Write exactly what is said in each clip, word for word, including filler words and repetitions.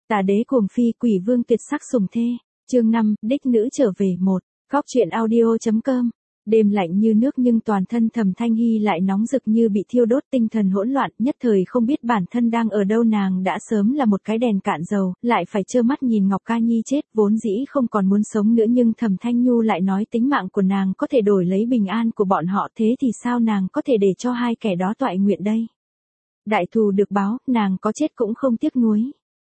Tà đế cuồng phi, quỷ vương tuyệt sắc sủng thê. Chương năm, đích nữ trở về một. Góc truyện audio chấm com. Đêm lạnh như nước nhưng toàn thân Thẩm Thanh Hy lại nóng rực như bị thiêu đốt, tinh thần hỗn loạn, nhất thời không biết bản thân đang ở đâu. Nàng đã sớm là một cái đèn cạn dầu, lại phải trơ mắt nhìn Ngọc Ca Nhi chết, vốn dĩ không còn muốn sống nữa, nhưng Thẩm Thanh Nhu lại nói tính mạng của nàng có thể đổi lấy bình an của bọn họ, thế thì sao nàng có thể để cho hai kẻ đó toại nguyện đây? Đại thù được báo, nàng có chết cũng không tiếc nuối.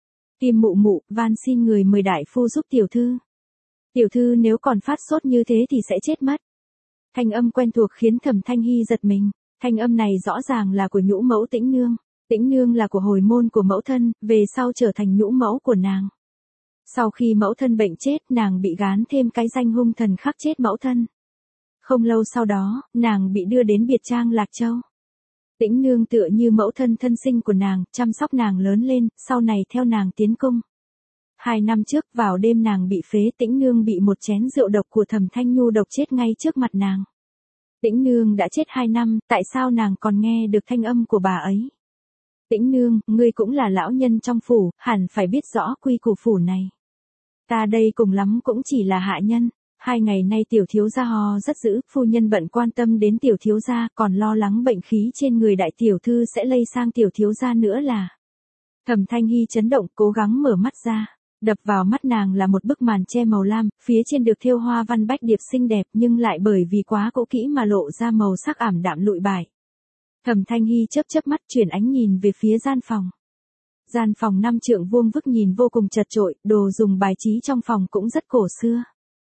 Kim Mụ Mụ, van xin người mời đại phu giúp tiểu thư. Tiểu thư nếu còn phát sốt như thế thì sẽ chết mất. Thanh âm quen thuộc khiến Thẩm Thanh Hy giật mình, thanh âm này rõ ràng là của nhũ mẫu Tĩnh Nương. Tĩnh Nương là của hồi môn của mẫu thân, về sau trở thành nhũ mẫu của nàng. Sau khi mẫu thân bệnh chết, nàng bị gán thêm cái danh hung thần khắc chết mẫu thân. Không lâu sau đó, nàng bị đưa đến biệt trang Lạc Châu. Tĩnh Nương tựa như mẫu thân thân sinh của nàng, chăm sóc nàng lớn lên, sau này theo nàng tiến cung. Hai năm trước, vào đêm nàng bị phế, Tĩnh Nương bị một chén rượu độc của Thẩm Thanh Nhu độc chết ngay trước mặt nàng. Tĩnh Nương đã chết hai năm, tại sao nàng còn nghe được thanh âm của bà ấy? Tĩnh Nương, ngươi cũng là lão nhân trong phủ, hẳn phải biết rõ quy củ phủ này. Ta đây cùng lắm cũng chỉ là hạ nhân. Hai ngày nay tiểu thiếu gia ho rất dữ, phu nhân bận quan tâm đến tiểu thiếu gia, còn lo lắng bệnh khí trên người đại tiểu thư sẽ lây sang tiểu thiếu gia nữa là. Thẩm Thanh Hy chấn động, cố gắng mở mắt ra. Đập vào mắt nàng là một bức màn che màu lam, phía trên được thêu hoa văn bách điệp xinh đẹp, nhưng lại bởi vì quá cũ kỹ mà lộ ra màu sắc ảm đạm lụi bại. Thẩm Thanh Hy chớp chớp mắt, chuyển ánh nhìn về phía gian phòng. Gian phòng năm trượng vuông vức nhìn vô cùng chật chội, đồ dùng bài trí trong phòng cũng rất cổ xưa.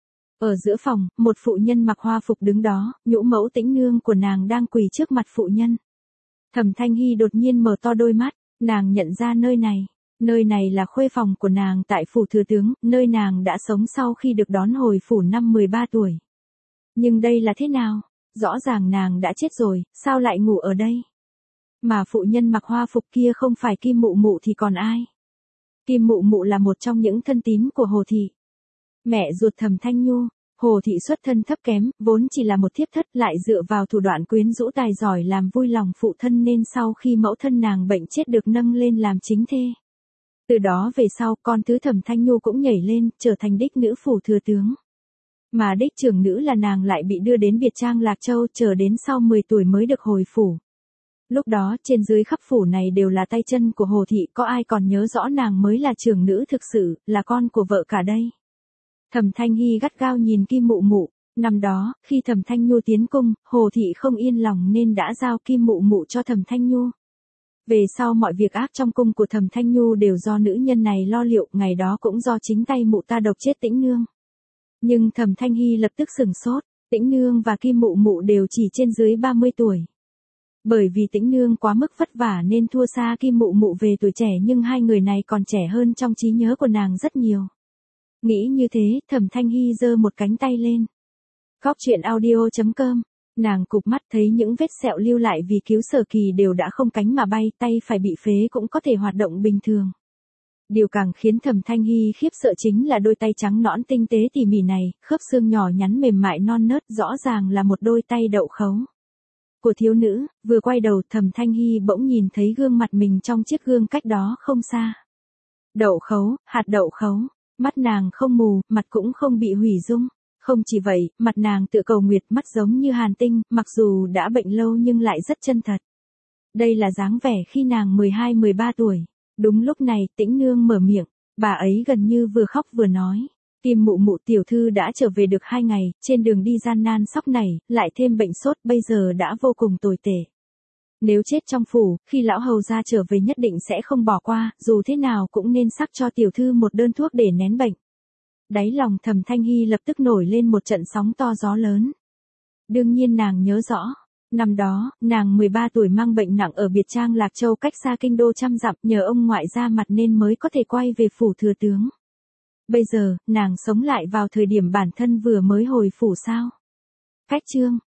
Ở giữa phòng, một phụ nhân mặc hoa phục đứng đó, nhũ mẫu Tĩnh Nương của nàng đang quỳ trước mặt phụ nhân. Thẩm Thanh Hy đột nhiên mở to đôi mắt, nàng nhận ra nơi này. Nơi này là khuê phòng của nàng tại phủ thừa tướng, nơi nàng đã sống sau khi được đón hồi phủ năm mười ba tuổi. Nhưng đây là thế nào? Rõ ràng nàng đã chết rồi, sao lại ngủ ở đây? Mà phụ nhân mặc hoa phục kia không phải Kim Mụ Mụ thì còn ai? Kim Mụ Mụ là một trong những thân tín của Hồ Thị. Mẹ ruột Thẩm Thanh Nhu. Hồ Thị xuất thân thấp kém, vốn chỉ là một thiếp thất, lại dựa vào thủ đoạn quyến rũ tài giỏi làm vui lòng phụ thân nên sau khi mẫu thân nàng bệnh chết được nâng lên làm chính thê. Từ đó về sau, con thứ Thẩm Thanh Nhu cũng nhảy lên, trở thành đích nữ phủ thừa tướng. Mà đích trưởng nữ là nàng lại bị đưa đến biệt trang Lạc Châu, chờ đến sau mười tuổi mới được hồi phủ. Lúc đó, trên dưới khắp phủ này đều là tay chân của Hồ Thị, có ai còn nhớ rõ nàng mới là trưởng nữ thực sự, là con của vợ cả đây. Thẩm Thanh Hy gắt gao nhìn Kim Mụ Mụ, năm đó, khi Thẩm Thanh Nhu tiến cung, Hồ Thị không yên lòng nên đã giao Kim Mụ Mụ cho Thẩm Thanh Nhu. Về sau mọi việc ác trong cung của Thẩm Thanh Nhu đều do nữ nhân này lo liệu, ngày đó cũng do chính tay mụ ta độc chết Tĩnh Nương. Nhưng Thẩm Thanh Hy lập tức sửng sốt, Tĩnh Nương và Kim Mụ Mụ đều chỉ trên dưới ba mươi tuổi. Bởi vì Tĩnh Nương quá mức vất vả nên thua xa Kim Mụ Mụ về tuổi trẻ, nhưng hai người này còn trẻ hơn trong trí nhớ của nàng rất nhiều. Nghĩ như thế, Thẩm Thanh Hy giơ một cánh tay lên. Góc truyện audio chấm com. Nàng cụp mắt thấy những vết sẹo lưu lại vì cứu Sở Kỳ đều đã không cánh mà bay, tay phải bị phế cũng có thể hoạt động bình thường. Điều càng khiến Thẩm Thanh Hy khiếp sợ chính là đôi tay trắng nõn tinh tế tỉ mỉ này, khớp xương nhỏ nhắn mềm mại non nớt, rõ ràng là một đôi tay đậu khấu của thiếu nữ. Vừa quay đầu, Thẩm Thanh Hy bỗng nhìn thấy gương mặt mình trong chiếc gương cách đó không xa. Đậu khấu, hạt đậu khấu. Mắt nàng không mù, mặt cũng không bị hủy dung. Không chỉ vậy, mặt nàng tựa cầu nguyệt, mắt giống như hàn tinh, mặc dù đã bệnh lâu nhưng lại rất chân thật. Đây là dáng vẻ khi nàng mười hai mười ba tuổi. Đúng lúc này, Tĩnh Nương mở miệng, bà ấy gần như vừa khóc vừa nói. Kim Mụ Mụ tiểu thư đã trở về được hai ngày, trên đường đi gian nan sóc nảy, lại thêm bệnh sốt, bây giờ đã vô cùng tồi tệ. Nếu chết trong phủ, khi lão hầu gia trở về nhất định sẽ không bỏ qua, dù thế nào cũng nên sắc cho tiểu thư một đơn thuốc để nén bệnh. Đáy lòng Thẩm Thanh Hy lập tức nổi lên một trận sóng to gió lớn. Đương nhiên nàng nhớ rõ, năm đó, nàng mười ba tuổi mang bệnh nặng ở biệt trang Lạc Châu cách xa kinh đô trăm dặm, nhờ ông ngoại ra mặt nên mới có thể quay về phủ thừa tướng. Bây giờ, nàng sống lại vào thời điểm bản thân vừa mới hồi phủ sao? Cách chương